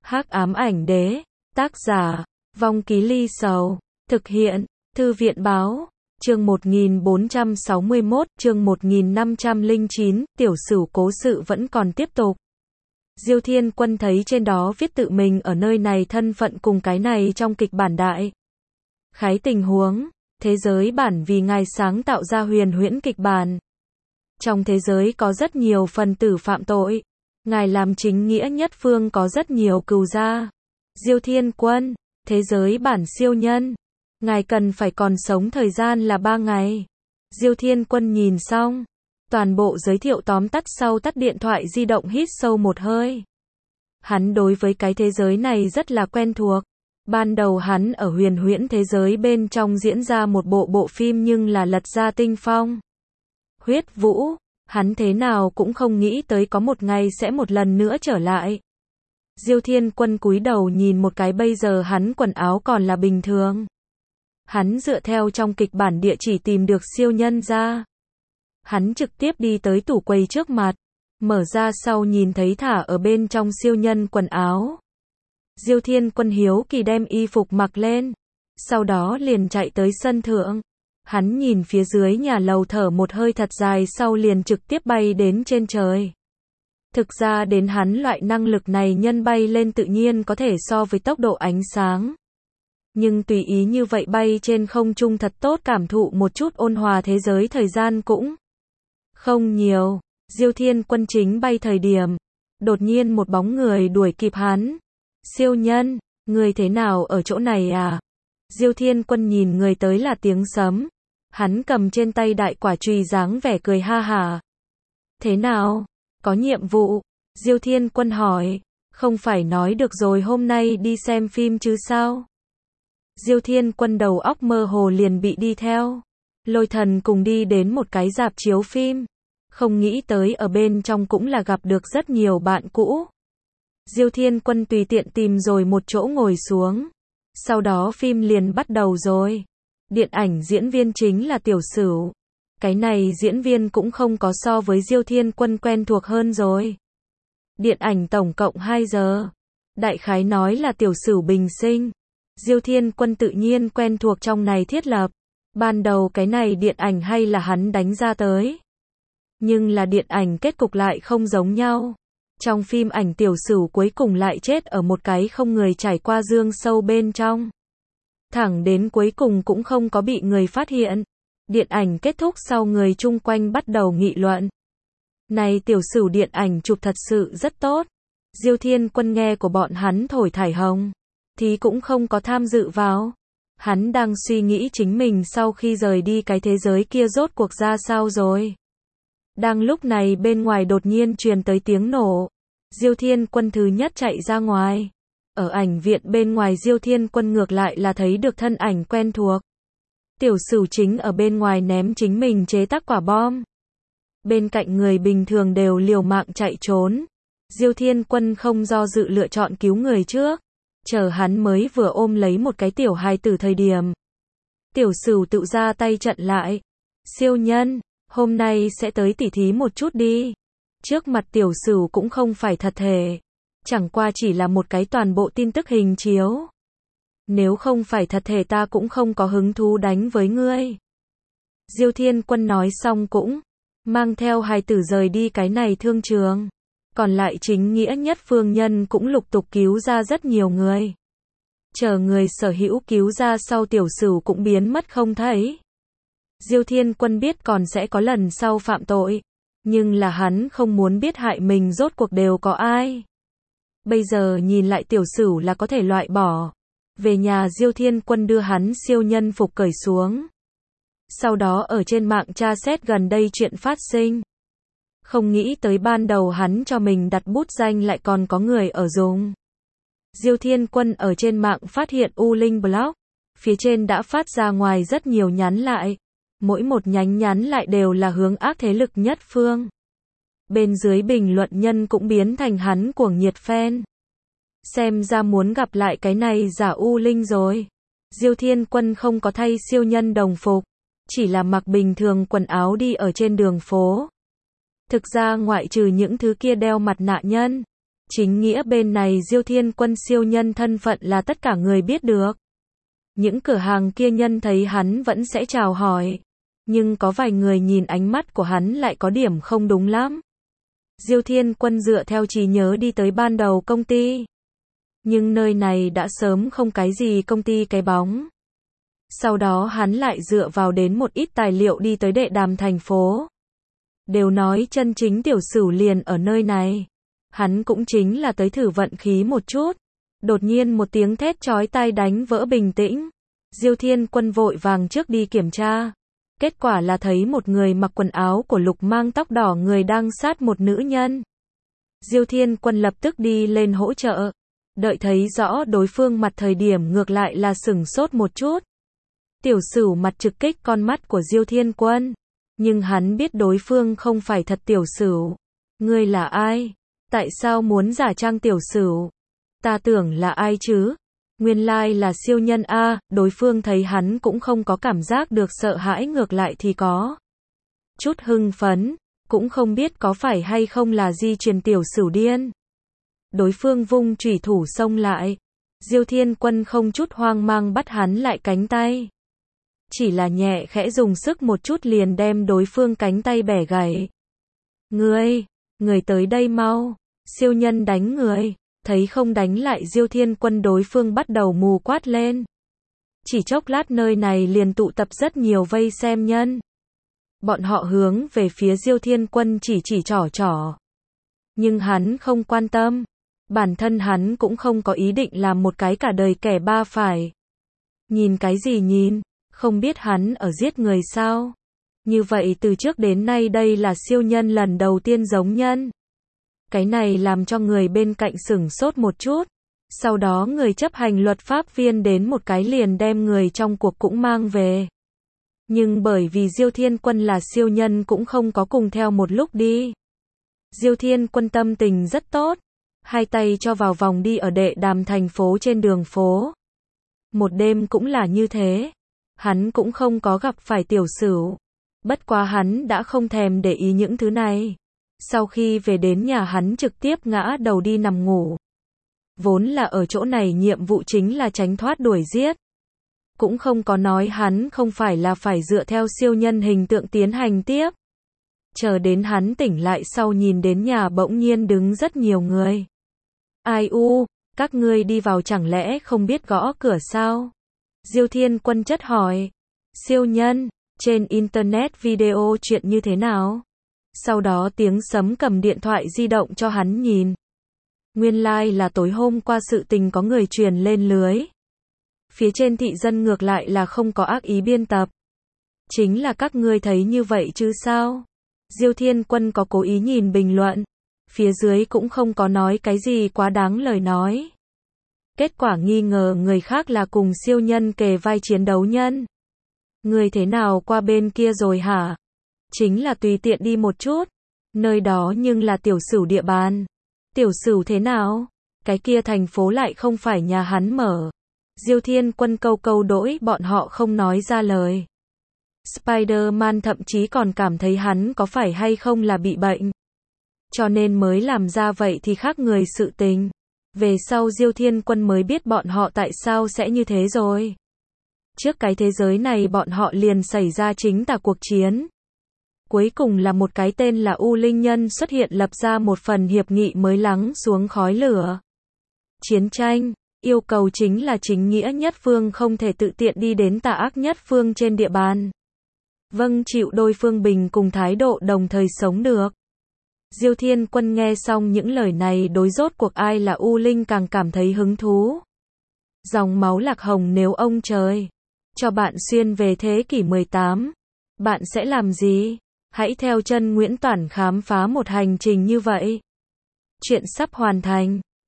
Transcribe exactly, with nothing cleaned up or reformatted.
Hắc ám ảnh đế, tác giả, Vong Ký Ly Sầu, thực hiện, Thư viện báo, chương một nghìn bốn trăm sáu mươi mốt, chương một nghìn năm trăm lẻ chín, tiểu sửu cố sự vẫn còn tiếp tục. Diêu Thiên Quân thấy trên đó viết tự mình ở nơi này thân phận cùng cái này trong kịch bản đại. Khái tình huống, thế giới bản vì ngài sáng tạo ra huyền huyễn kịch bản. Trong thế giới có rất nhiều phần tử phạm tội. Ngài làm chính nghĩa nhất phương có rất nhiều cừu gia. Diêu Thiên Quân, thế giới bản siêu nhân. Ngài cần phải còn sống thời gian là ba ngày. Diêu Thiên Quân nhìn xong. Toàn bộ giới thiệu tóm tắt sau tắt điện thoại di động hít sâu một hơi. Hắn đối với cái thế giới này rất là quen thuộc. Ban đầu hắn ở huyền huyễn thế giới bên trong diễn ra một bộ bộ phim nhưng là lật ra tinh phong. Huyết Vũ, hắn thế nào cũng không nghĩ tới có một ngày sẽ một lần nữa trở lại. Diêu Thiên Quân cúi đầu nhìn một cái bây giờ hắn quần áo còn là bình thường. Hắn dựa theo trong kịch bản địa chỉ tìm được siêu nhân ra. Hắn trực tiếp đi tới tủ quầy trước mặt, mở ra sau nhìn thấy thả ở bên trong siêu nhân quần áo. Diêu Thiên Quân hiếu kỳ đem y phục mặc lên, sau đó liền chạy tới sân thượng. Hắn nhìn phía dưới nhà lầu thở một hơi thật dài sau liền trực tiếp bay đến trên trời. Thực ra đến hắn loại năng lực này nhân bay lên tự nhiên có thể so với tốc độ ánh sáng. Nhưng tùy ý như vậy bay trên không trung thật tốt cảm thụ một chút ôn hòa thế giới thời gian cũng không nhiều. Diêu Thiên Quân chính bay thời điểm, đột nhiên một bóng người đuổi kịp hắn. Siêu nhân, người thế nào ở chỗ này à? Diêu Thiên Quân nhìn người tới là tiếng sấm. Hắn cầm trên tay đại quả chùy dáng vẻ cười ha hả. Thế nào? Có nhiệm vụ? Diêu Thiên Quân hỏi. Không phải nói được rồi hôm nay đi xem phim chứ sao? Diêu Thiên Quân đầu óc mơ hồ liền bị đi theo. Lôi Thần cùng đi đến một cái rạp chiếu phim. Không nghĩ tới ở bên trong cũng là gặp được rất nhiều bạn cũ. Diêu Thiên Quân tùy tiện tìm rồi một chỗ ngồi xuống. Sau đó phim liền bắt đầu rồi. Điện ảnh diễn viên chính là Tiểu Sửu. Cái này diễn viên cũng không có so với Diêu Thiên Quân quen thuộc hơn rồi. Điện ảnh tổng cộng hai giờ. Đại khái nói là Tiểu Sửu bình sinh. Diêu Thiên Quân tự nhiên quen thuộc trong này thiết lập. Ban đầu cái này điện ảnh hay là hắn đánh ra tới. Nhưng là điện ảnh kết cục lại không giống nhau. Trong phim ảnh Tiểu Sửu cuối cùng lại chết ở một cái không người trải qua dương sâu bên trong. Thẳng đến cuối cùng cũng không có bị người phát hiện. Điện ảnh kết thúc sau người chung quanh bắt đầu nghị luận. Này Tiểu Sửu điện ảnh chụp thật sự rất tốt. Diêu Thiên Quân nghe của bọn hắn thổi thải hồng. Thì cũng không có tham dự vào. Hắn đang suy nghĩ chính mình sau khi rời đi cái thế giới kia rốt cuộc ra sao rồi. Đang lúc này bên ngoài đột nhiên truyền tới tiếng nổ. Diêu Thiên Quân thứ nhất chạy ra ngoài. Ở ảnh viện bên ngoài Diêu Thiên Quân ngược lại là thấy được thân ảnh quen thuộc. Tiểu Sửu chính ở bên ngoài ném chính mình chế tác quả bom. Bên cạnh người bình thường đều liều mạng chạy trốn. Diêu Thiên Quân không do dự lựa chọn cứu người trước. Chờ hắn mới vừa ôm lấy một cái tiểu hài tử thời điểm. Tiểu Sửu tự ra tay chặn lại. Siêu nhân, hôm nay sẽ tới tỉ thí một chút đi. Trước mặt Tiểu Sửu cũng không phải thật thể. Chẳng qua chỉ là một cái toàn bộ tin tức hình chiếu. Nếu không phải thật thể ta cũng không có hứng thú đánh với ngươi. Diêu Thiên Quân nói xong cũng mang theo hài tử rời đi cái này thương trường. Còn lại chính nghĩa nhất phương nhân cũng lục tục cứu ra rất nhiều người. Chờ người sở hữu cứu ra sau Tiểu Sửu cũng biến mất không thấy. Diêu Thiên Quân biết còn sẽ có lần sau phạm tội. Nhưng là hắn không muốn biết hại mình rốt cuộc đều có ai. Bây giờ nhìn lại Tiểu Sửu là có thể loại bỏ. Về nhà Diêu Thiên Quân đưa hắn siêu nhân phục cởi xuống. Sau đó ở trên mạng tra xét gần đây chuyện phát sinh. Không nghĩ tới ban đầu hắn cho mình đặt bút danh lại còn có người ở dùng. Diêu Thiên Quân ở trên mạng phát hiện U Linh Blog. Phía trên đã phát ra ngoài rất nhiều nhắn lại. Mỗi một nhánh nhắn lại đều là hướng ác thế lực nhất phương. Bên dưới bình luận nhân cũng biến thành hắn cuồng nhiệt fan. Xem ra muốn gặp lại cái này giả U Linh rồi. Diêu Thiên Quân không có thay siêu nhân đồng phục. Chỉ là mặc bình thường quần áo đi ở trên đường phố. Thực ra ngoại trừ những thứ kia đeo mặt nạ nhân. Chính nghĩa bên này Diêu Thiên Quân siêu nhân thân phận là tất cả người biết được. Những cửa hàng kia nhân thấy hắn vẫn sẽ chào hỏi. Nhưng có vài người nhìn ánh mắt của hắn lại có điểm không đúng lắm. Diêu Thiên Quân dựa theo trí nhớ đi tới ban đầu công ty. Nhưng nơi này đã sớm không cái gì công ty cái bóng. Sau đó hắn lại dựa vào đến một ít tài liệu đi tới Đệ Đàm thành phố. Đều nói chân chính tiểu sửu liền ở nơi này. Hắn cũng chính là tới thử vận khí một chút. Đột nhiên một tiếng thét chói tai đánh vỡ bình tĩnh. Diêu Thiên Quân vội vàng trước đi kiểm tra. Kết quả là thấy một người mặc quần áo của Lục mang tóc đỏ người đang sát một nữ nhân. Diêu Thiên Quân lập tức đi lên hỗ trợ. Đợi thấy rõ đối phương mặt thời điểm ngược lại là sửng sốt một chút. Tiểu Sửu mặt trực kích con mắt của Diêu Thiên Quân. Nhưng hắn biết đối phương không phải thật Tiểu Sửu. Ngươi là ai? Tại sao muốn giả trang Tiểu Sửu? Ta tưởng là ai chứ? Nguyên lai là siêu nhân a. Đối phương thấy hắn cũng không có cảm giác được sợ hãi, ngược lại thì có chút hưng phấn, cũng không biết có phải hay không là di truyền Tiểu Sửu điên. Đối phương vung chủy thủ xông lại. Diêu Thiên Quân không chút hoang mang bắt hắn lại cánh tay. Chỉ là nhẹ khẽ dùng sức một chút liền đem đối phương cánh tay bẻ gãy. Ngươi, người tới đây mau. Siêu nhân đánh người. Thấy không đánh lại Diêu Thiên Quân, đối phương bắt đầu mù quát lên. Chỉ chốc lát nơi này liền tụ tập rất nhiều vây xem nhân. Bọn họ hướng về phía Diêu Thiên Quân chỉ chỉ trỏ trỏ. Nhưng hắn không quan tâm. Bản thân hắn cũng không có ý định làm một cái cả đời kẻ ba phải. Nhìn cái gì nhìn, không biết hắn ở giết người sao? Như vậy từ trước đến nay đây là siêu nhân lần đầu tiên giống nhân. Cái này làm cho người bên cạnh sửng sốt một chút. Sau đó người chấp hành luật pháp viên đến một cái liền đem người trong cuộc cũng mang về. Nhưng bởi vì Diêu Thiên Quân là siêu nhân cũng không có cùng theo một lúc đi. Diêu Thiên Quân tâm tình rất tốt. Hai tay cho vào vòng đi ở Đệ Đàm thành phố trên đường phố. Một đêm cũng là như thế. Hắn cũng không có gặp phải Tiểu Sửu. Bất quá hắn đã không thèm để ý những thứ này. Sau khi về đến nhà hắn trực tiếp ngã đầu đi nằm ngủ. Vốn là ở chỗ này nhiệm vụ chính là tránh thoát đuổi giết. Cũng không có nói hắn không phải là phải dựa theo siêu nhân hình tượng tiến hành tiếp. Chờ đến hắn tỉnh lại sau nhìn đến nhà bỗng nhiên đứng rất nhiều người. Ai u, các ngươi đi vào chẳng lẽ không biết gõ cửa sao? Diêu Thiên Quân chất hỏi. Siêu nhân, trên internet video chuyện như thế nào? Sau đó tiếng sấm cầm điện thoại di động cho hắn nhìn. Nguyên lai like là tối hôm qua sự tình có người truyền lên lưới. Phía trên thị dân ngược lại là không có ác ý biên tập. Chính là các ngươi thấy như vậy chứ sao? Diêu Thiên Quân có cố ý nhìn bình luận. Phía dưới cũng không có nói cái gì quá đáng lời nói. Kết quả nghi ngờ người khác là cùng siêu nhân kề vai chiến đấu nhân. Người thế nào qua bên kia rồi hả? Chính là tùy tiện đi một chút. Nơi đó nhưng là Tiểu Sửu địa bàn. Tiểu Sửu thế nào? Cái kia thành phố lại không phải nhà hắn mở. Diêu Thiên Quân câu câu đỗi bọn họ không nói ra lời. Spider-Man thậm chí còn cảm thấy hắn có phải hay không là bị bệnh. Cho nên mới làm ra vậy thì khác người sự tình. Về sau Diêu Thiên Quân mới biết bọn họ tại sao sẽ như thế rồi. Trước cái thế giới này bọn họ liền xảy ra chính tà cuộc chiến. Cuối cùng là một cái tên là U Linh Nhân xuất hiện lập ra một phần hiệp nghị mới lắng xuống khói lửa. Chiến tranh, yêu cầu chính là chính nghĩa nhất phương không thể tự tiện đi đến tà ác nhất phương trên địa bàn. Vâng, chịu đôi phương bình cùng thái độ đồng thời sống được. Diêu Thiên Quân nghe xong những lời này đối rốt cuộc ai là U Linh càng cảm thấy hứng thú. Dòng máu lạc hồng nếu ông trời cho bạn xuyên về thế kỷ mười tám, bạn sẽ làm gì? Hãy theo chân Nguyễn Toản khám phá một hành trình như vậy. Chuyện sắp hoàn thành.